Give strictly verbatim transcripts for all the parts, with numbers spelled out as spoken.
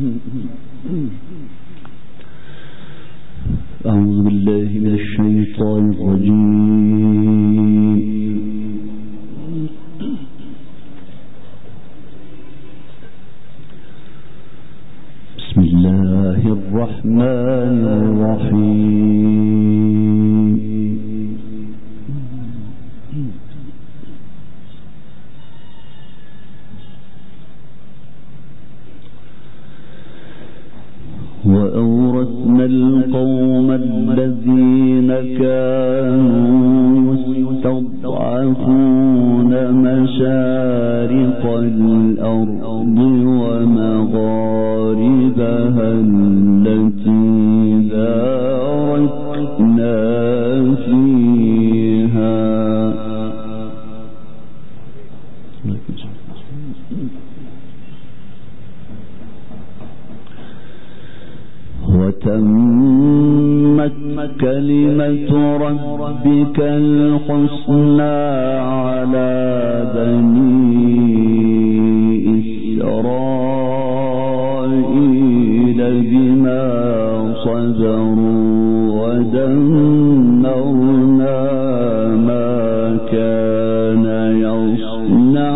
أعوذ بالله من الشيطان الرجيم. بسم الله الرحمن الرحيم. وأورثنا القوم الذين كانوا يستضعفون مشارق الأرض ومغاربها التي باركنا فيها وتمت كلمة ربك الحسنى على بني إسرائيل بما صبروا ودمرنا ما كان يصنع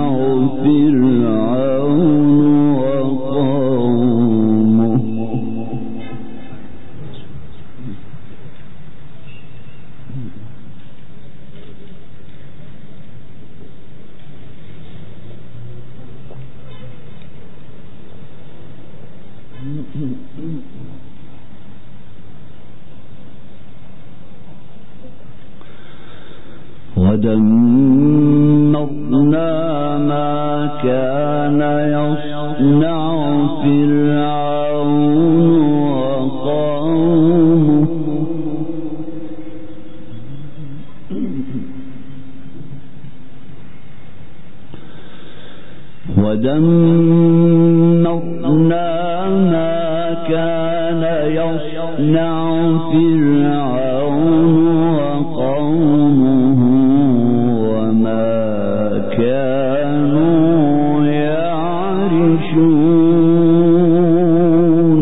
فرعون وقومه ودمرنا ما كان يصنع فرعون وقومه ودمرنا ما كان يصنع فرعون وقومه وما كانوا يعرشون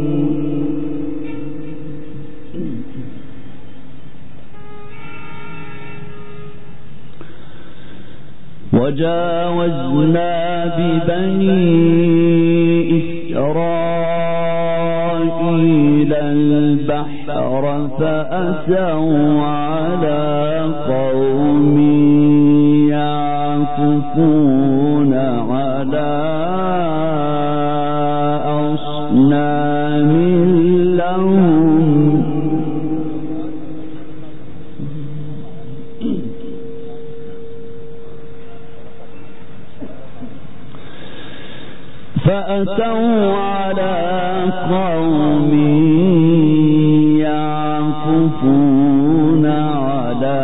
وجاوزنا ببني إسرائيل البحر فأتوا على قوم يعكفون على أصنام لهم فأتوا على قوم يعكفون على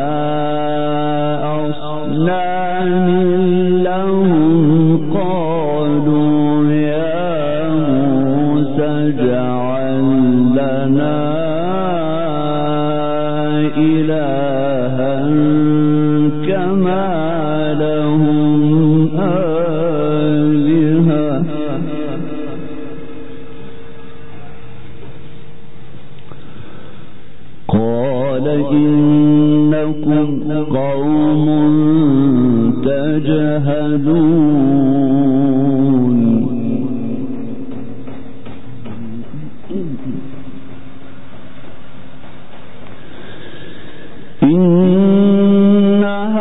أصنام لهم قالوا يا موسى اجعل لنا إلها كما لهم آلهة قال إنكم قوم تجهلون إن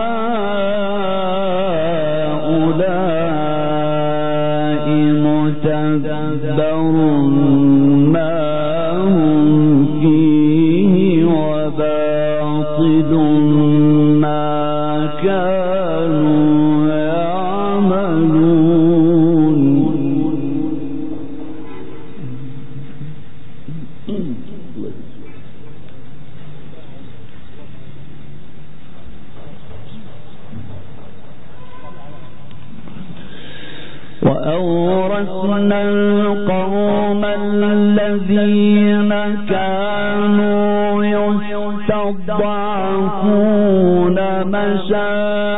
هؤلاء متبر ما هم فيه وباطل ما كانوا يعملون وأورثنا القوم الذين كانوا يستضعفون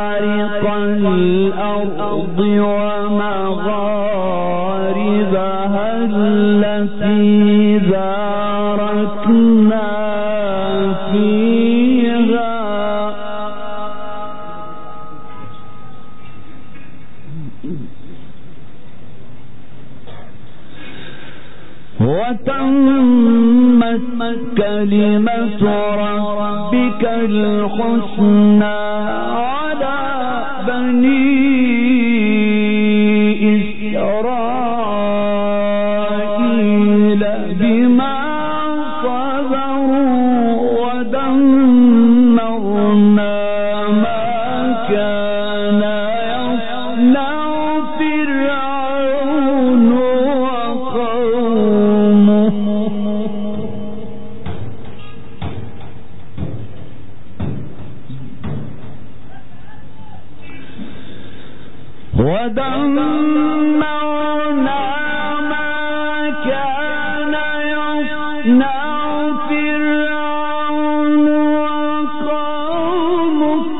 مشارق الأرض ومغاربها التي باركنا فيها وتمت كلمة ربك الحسنى على بني إسرائيل بما صبروا ودمرنا ما كان يصنع فرعون وقومه ودمرنا ما كان يصنع فرعون وقومه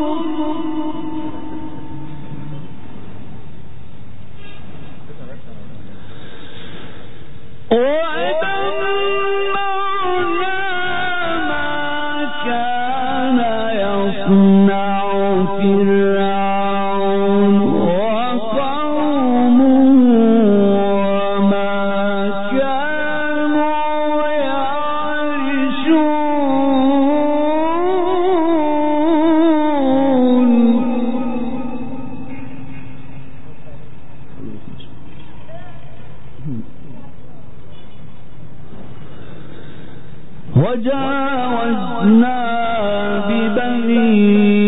ودمرنا ما كان يصنع فرعون وقومه وما كانوا يعرشون وجاوزنا ببني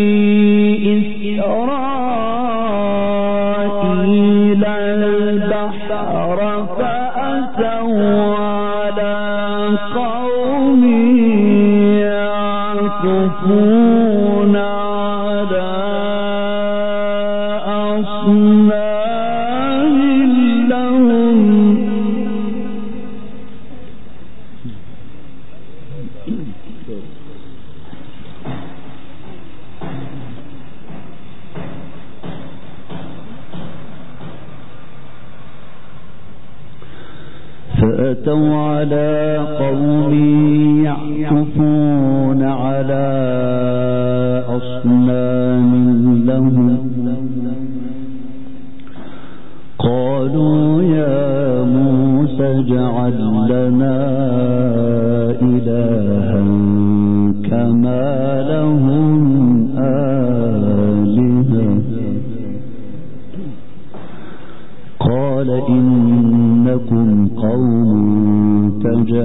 إسرائيل البحر فأتوا على قوم يعكفون على أصنام لهم فأتوا على قوم يعكفون على أصنام لهم قالوا يا موسى اجعل لنا إلها كما لهم آلهة قال إنكم قوم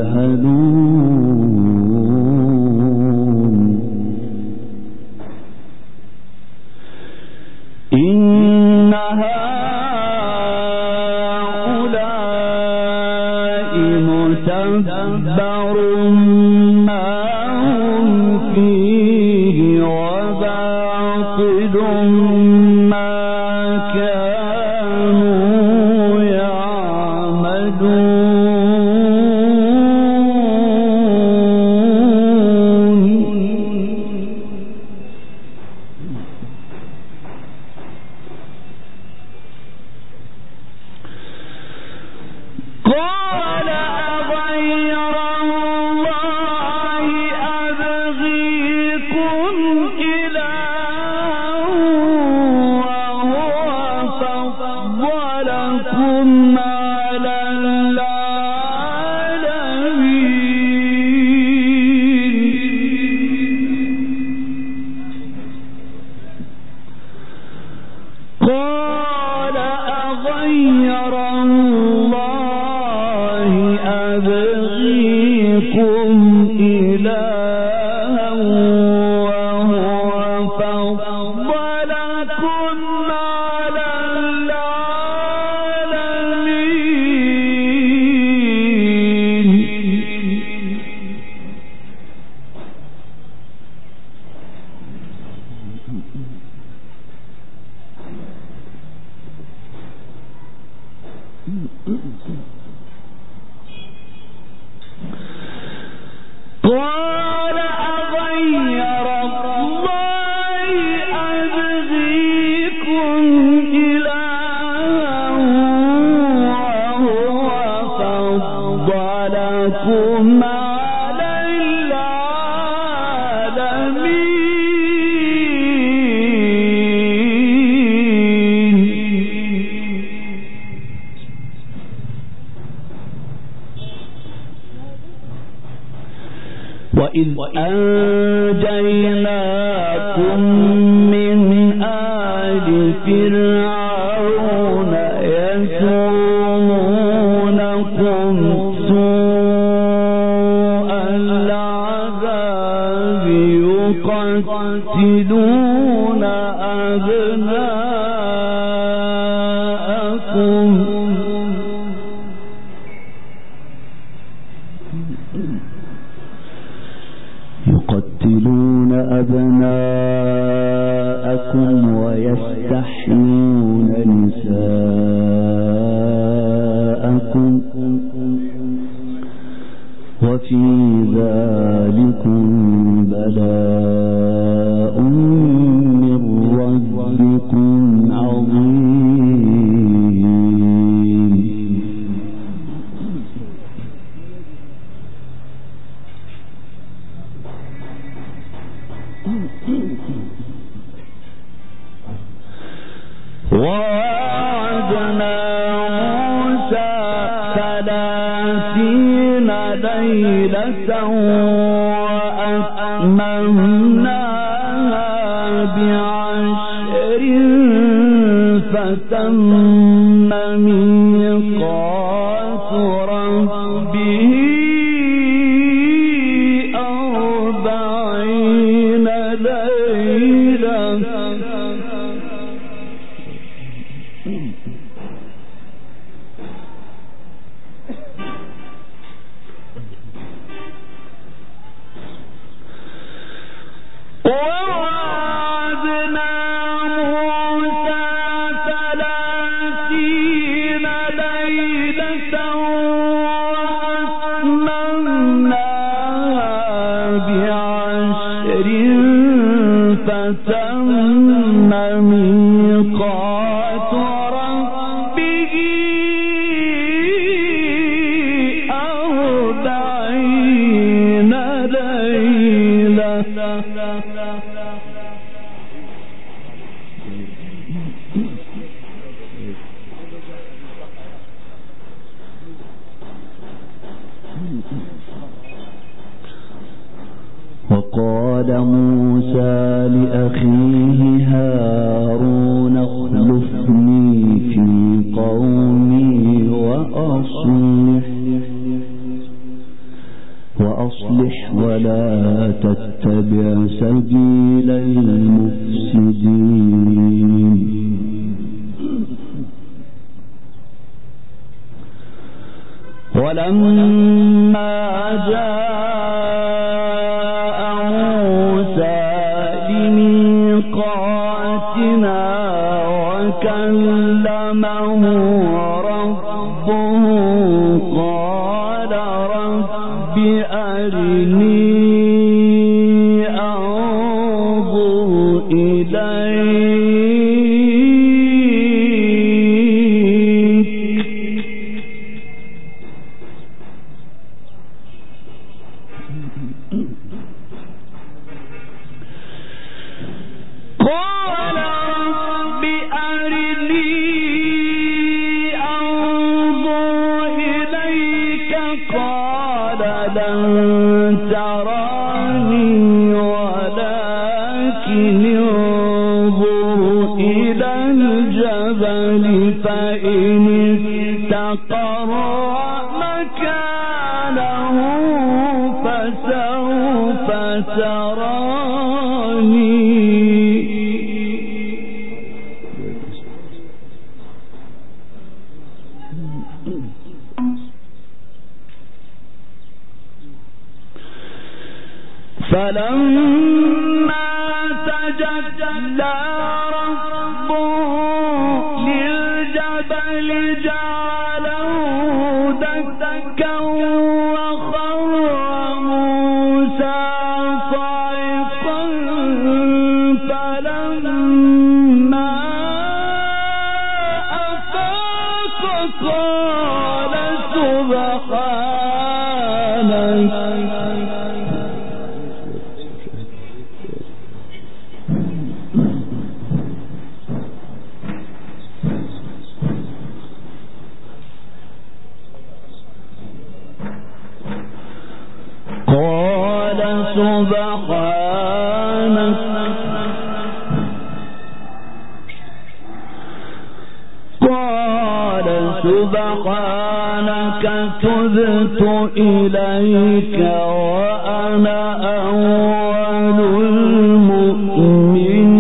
تجهلون إن هؤلاء متبر ما هم فيه وباطل ما كانوا يعملون قال أغير الله أبغيكم إلها وهو فضلكم على العالمين قال أغير الله أبغيكم إلها وهو فضلكم على العالمين قال أغير الله أبغيكم إلها وهو لكم على العالمين. وإذ أنجيناكم من آل فرعون يسومونكم سوء العذاب يقتلون أبناءكم يقتلون أبناءكم ويستحيون نساءكم وفي ذلكم بلاء من ربكم عظيم. ووعدنا موسى ثلاثين ليلة وأتممناها بعشر فتم ميقات ربه أربعين ليلة ووعدنا موسى ثلاثين ليلة وأتممناها بعشر فتم ميقات ربه أربعين ليلة. وقال موسى لأخيه هارون اخلفني في قومي وأصلح وأصلح ولا تتبع سبيل المفسدين. ولما جاء موسى لميقاتنا وكلمه ربه قال رب أرني أنظر إليك قال رب أرني أنظر إليك قال لن تراني ولكن انظر إلى الجبل فإن استقر مكانه فسوف تراني. فلما تجلى ربه للجبل جعله دكا وخر موسى صعقا فلما أفاق قال سبحانك سبحانك قال سبحانك تبت إليك وأنا أول المؤمنين.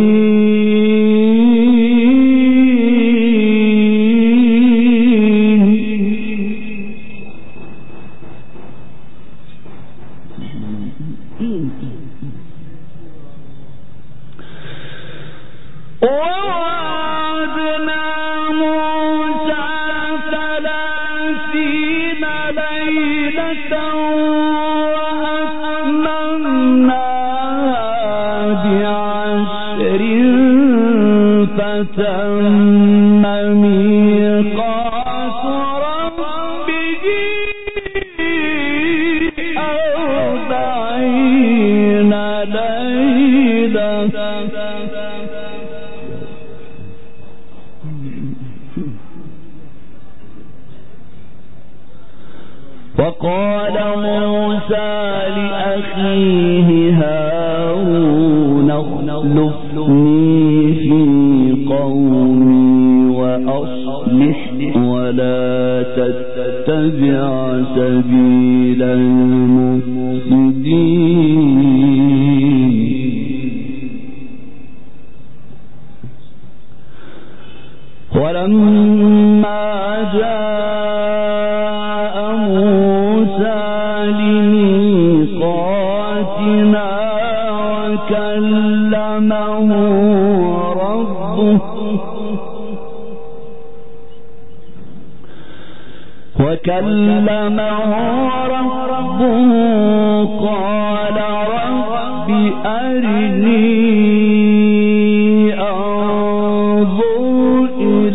فتم ميقات ربه أربعين ليلة وقال موسى لأخيه هارون اخلفني في قومي وأصلح ولا تتبع سبيل المفسدين. ولما جاء موسى لميقاتنا وكلمه وكلمه ربه قال رب أرني أنظر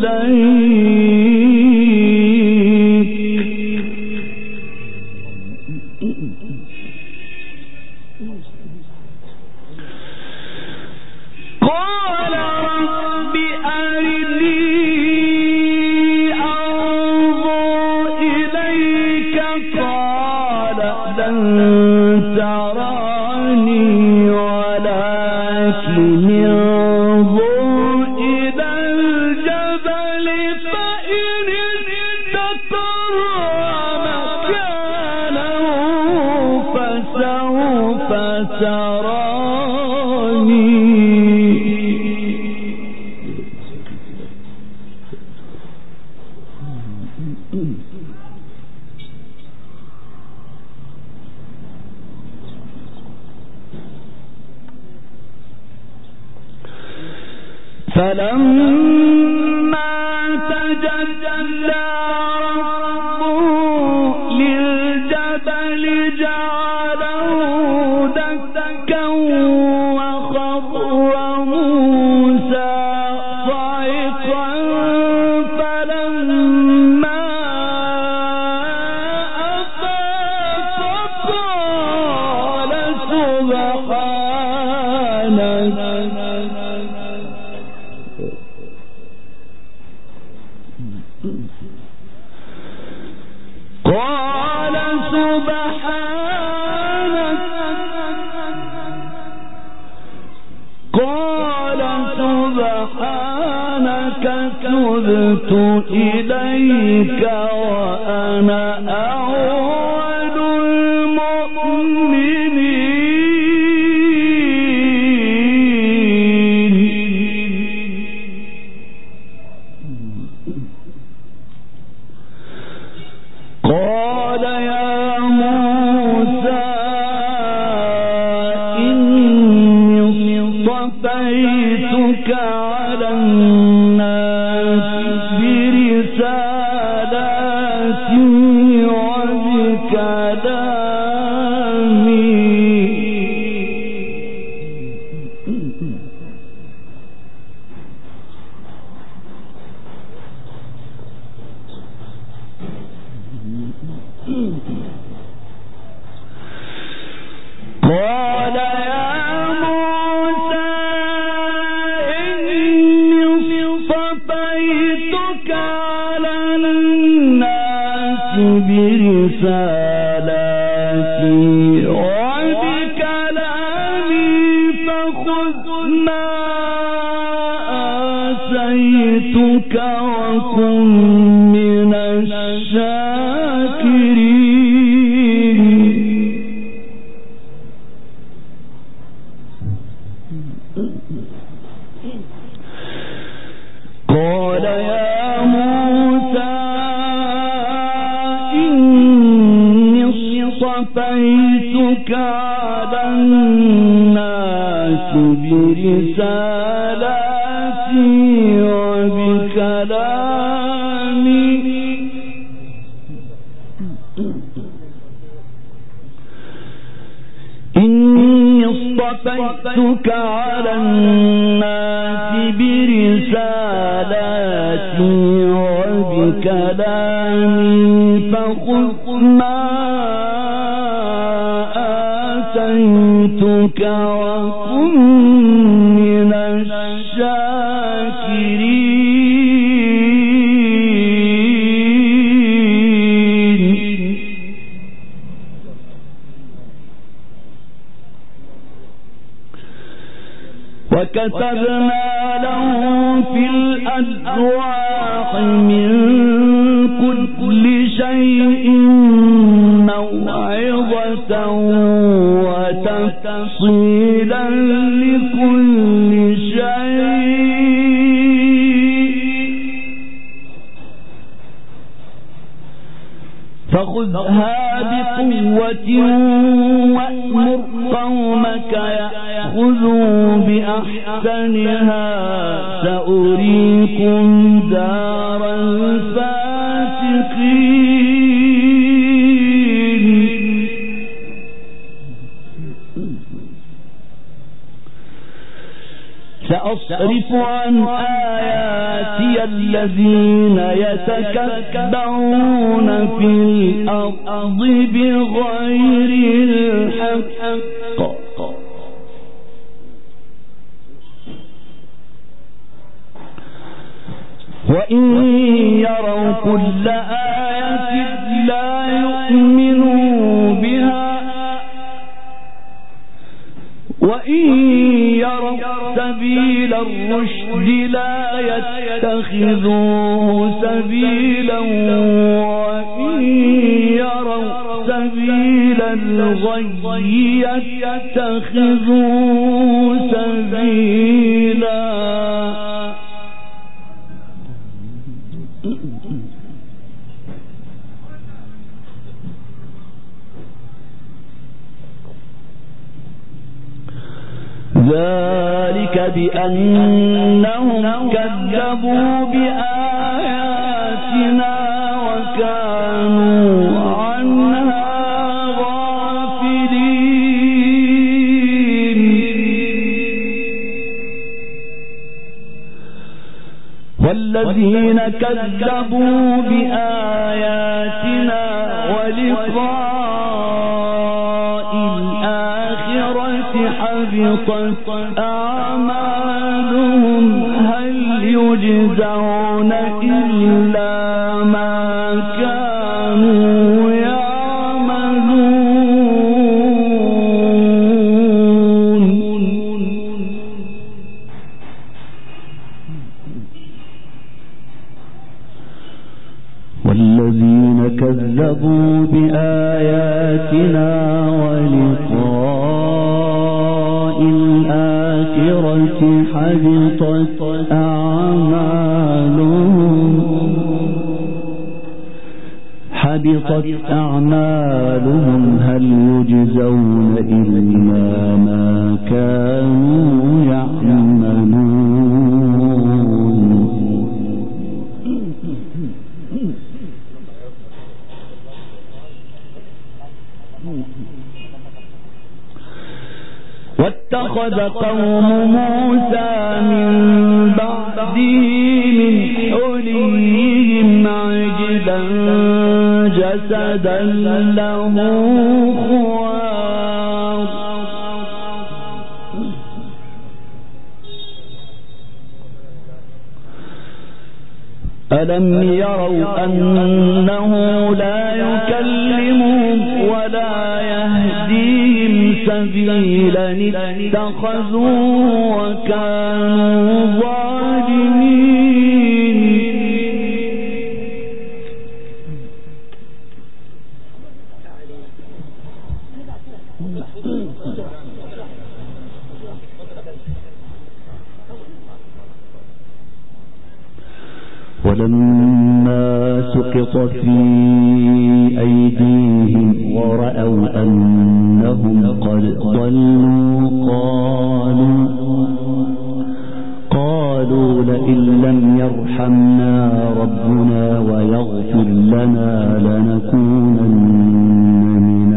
إليك قال رب أرني لن تراني ولكن انظر إلى الجبل فإن استقر مكانه فسوف تراني. فلما تجلى ربه للجبل جعله دكا وخر موسى صعقا فلما أفاق قال سبحانك قال سبحانك قال سبحانك تبت إليك وأنا أول المؤمنين. قال يا موسى إني اصطفيتك على الناس برسالاتي وبكلامي قال يا موسى إني اصطفيتك على الناس برسالاتي وبكلامي وكن من الشاكرين قال يا موسى إني اصطفيتك على الناس برسالاتي وبكلامي إني اصطفيتك على الناس برسالاتي وبكلامي فخذ ما آتيتك وكن من الشاكرين وكتبنا لهم في الألواح من كل شيء موعظة وتفصيلا لكل شيء فخذها بقوة وأمر قومك يأخذوا بأحسنها سأريكم دار الفاسقين سأصرف عن آياتي الذين يتكبرون في الأرض بغير الحق وإن يروا كل آية لا يؤمنوا بها وإن يروا سبيل الرشد لا يتخذوه سبيلا وإن يروا سبيل الغي يتخذوه سبيلا ذلك بأنهم كذبوا بآياتنا وكانوا عنها غافلين والذين كذبوا بآياتنا ولقاء الآخرة حبطت أعمالهم هل يجزون إلا ما كانوا يعملون والذين كذبوا بآياتنا ولقاء الآخرة حبطت أعمالهم حبطت أعمالهم هل يجزون إلا ما كانوا يعملون واتخذ قوم موسى من بعده من حليهم عجلا جسدا له خوار ألم يروا أنه لا يكلمهم ولا يهديهم سبيلا اتخذوا وكانوا ظالمين ولما سقط في أيديهم ورأوا أنهم قد ضلوا قالوا قالوا لئن لم يرحمنا ربنا ويغفر لنا لنكونن من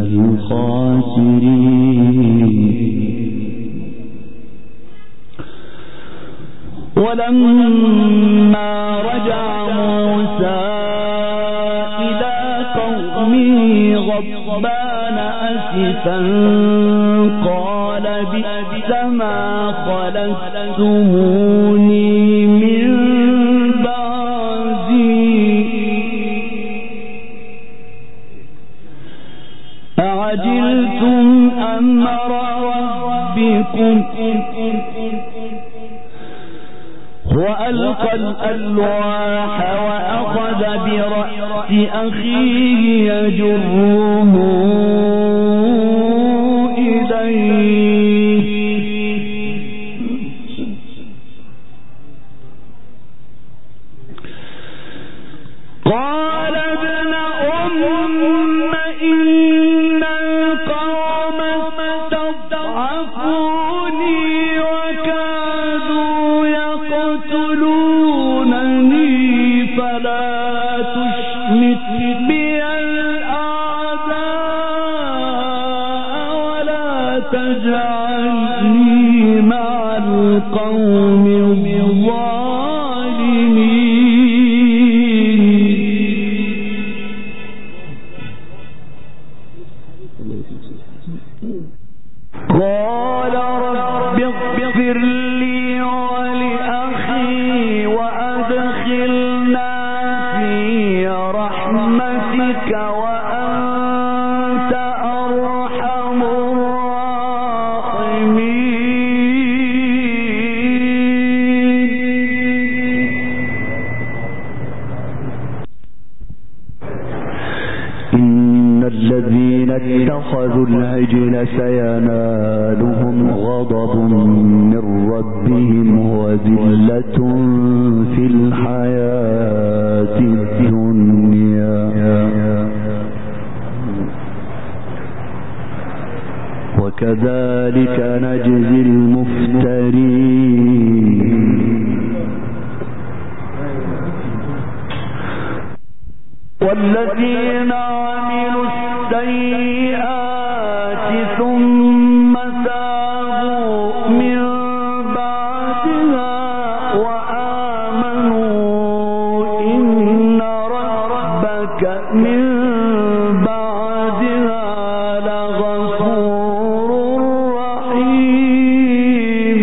الخاسرين. ولما رجع موسى إلى قومه غضبان أسفا قال بئس ما خلفتموني من بعدي أعجلتم أمر ربكم وألقى الألواح وأخذ برأس أخيه يجره إليه قال ابن أم إن القوم استضعفوني وكادوا يقتلونني فلا تشمت بي الأعداء ولا تجعلني مع القوم الظالمين. قال رب اغفر لي ولأخي وأدخلنا في رحمتك وأنت أرحم الراحمين. إن الذين اتخذوا العجل سينالهم غضب من ربهم وذلة في الحياة الدنيا وكذلك نجزي المفترين. والذين عملوا السيئات ثم تابوا من بعدها وآمنوا إن ربك من بعدها لغفور رحيم.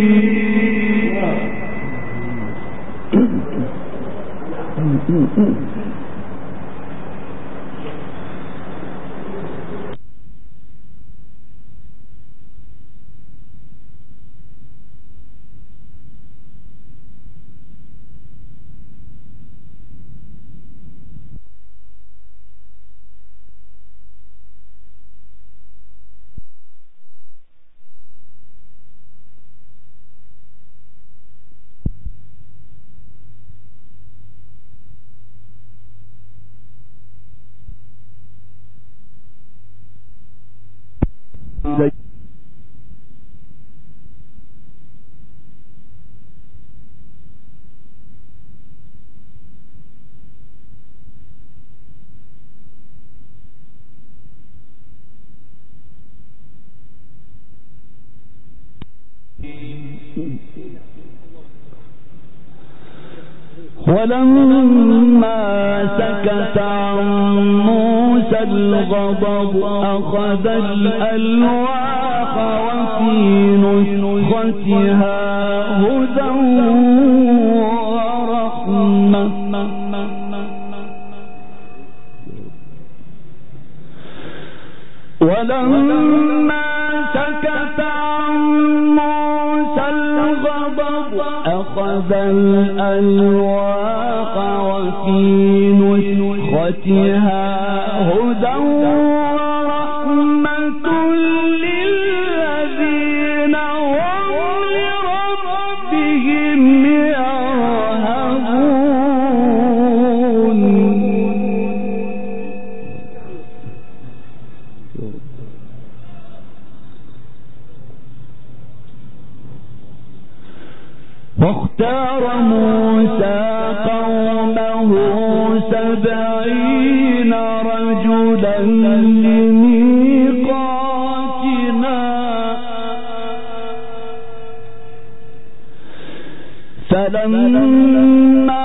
ولما سكت عن موسى الغضب أخذ الألواح وفي نسختها هدى ورحمة ولما سكت عن موسى الغضب أخذ الألواح وفي نسختها هدى ورحمة للمؤمنين. واختار موسى قومه سبعين رجلا لميقاتنا فلما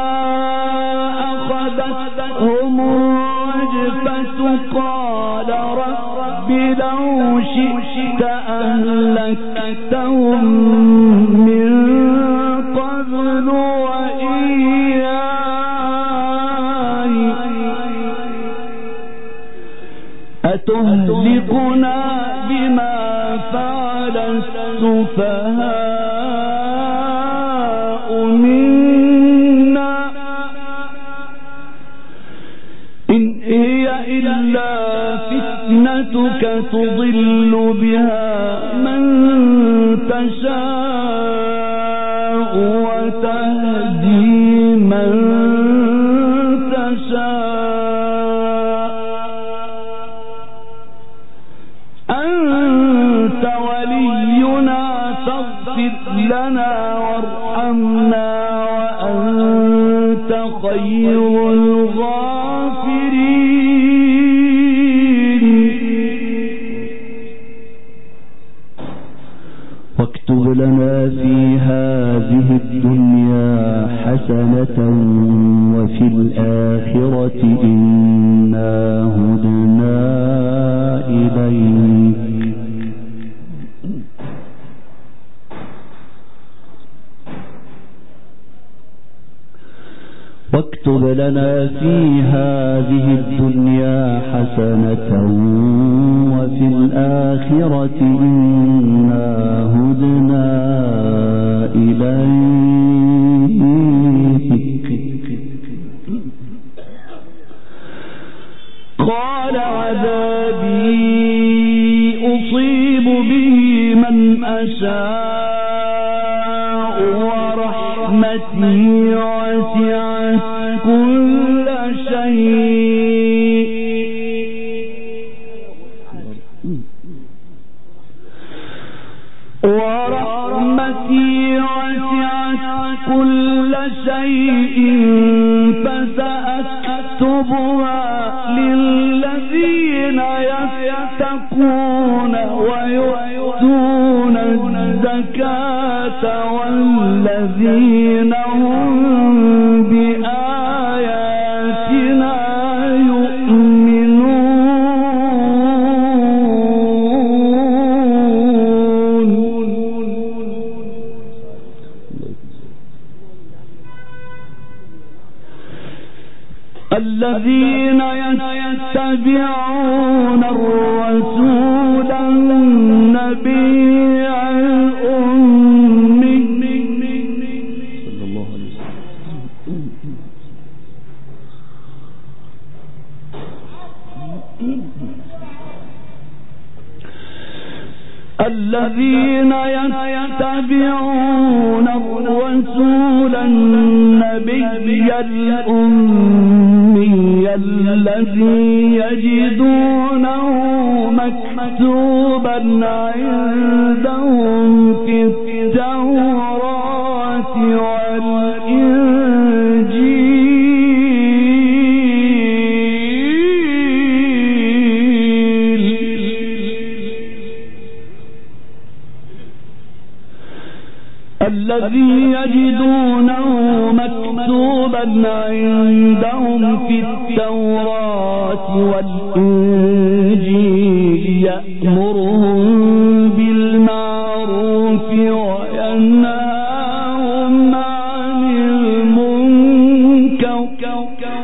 أخذتهم الرجفة قال رب لو شئت أهلكتهم من قبل وإياي أتهلكنا بما فعل السفهاء منا إن هي إلا فتنتك تضل بها من تشاء وتهدي من تشاء أنت ولينا فاغفر لنا وارحمنا وأنت خير الغافرين واكتب لنا في هذه الدنيا حسنة وفي الآخرة إنا هدنا إليك واكتب لنا في هذه الدنيا حسنة وفي الآخرة إنا هدنا إليك قال عذابي أصيب به من أشاء ورحمتي وسعت كل شيء ورحمتي وسعت كل شيء فسأكتبها للذين يتقون ويؤتون الزكاة والذين هم بآياتنا يؤمنون الذين يتبعون الرسول النبي الأمي صلى الله عليه وسلم الذين يتبعون الرسول النبي الأمي الذي يجدونه مكتوبا عندهم في التوراة والإنجيل الذي يجدونه مكتوبا عندهم في التوراة والإنجيل يأمرهم بالمعروف وينهاهم عن المنكر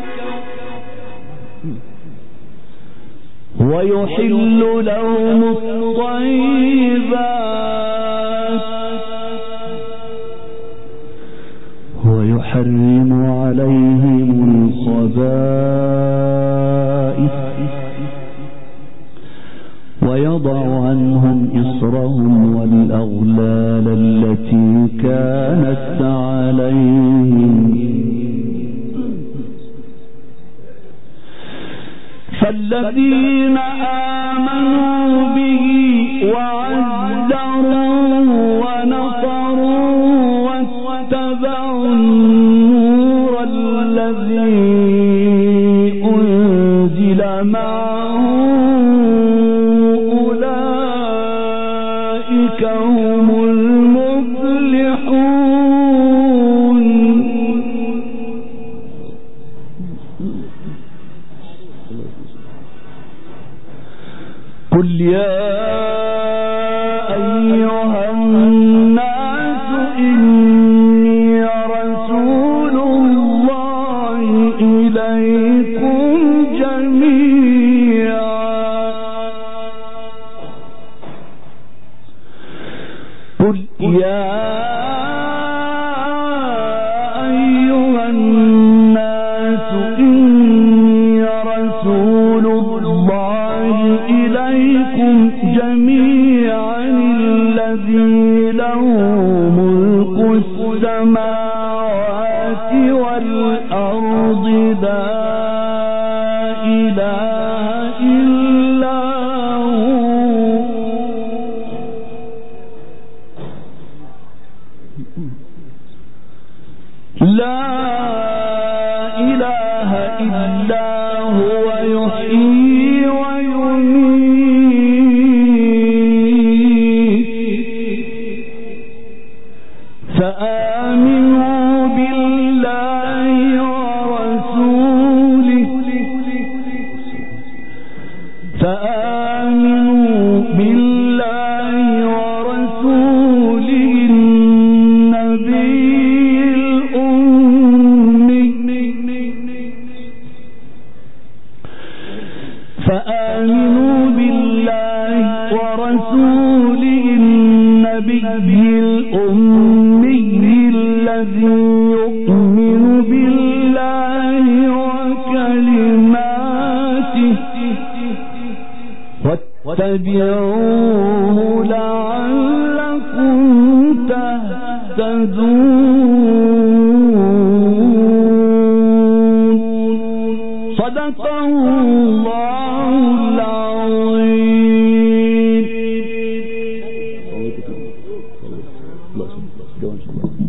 ويحل لهم الطيبات ويحرم عليهم الخبائث ويضع عنهم إصرهم والأغلال التي كانت عليهم فالذين آمنوا به وعزروه ونصروه واتبعوه قل يا أيها الناس إني رسول الله إليكم جميعا قل يا أيها الناس إني رسول الله إليكم جميعا الذي له ملك السماوات والأرض لا إله إلا هو لا إله إلا هو يحيي ويميت فآمنوا بالله ورسوله فآمنوا بالله ورسوله النبي فآمنوا بالله ورسوله النبي الأمي الذي يؤمن بالله وكلماته واتبعوه لعلكم تهتدون صدق الله العظيم.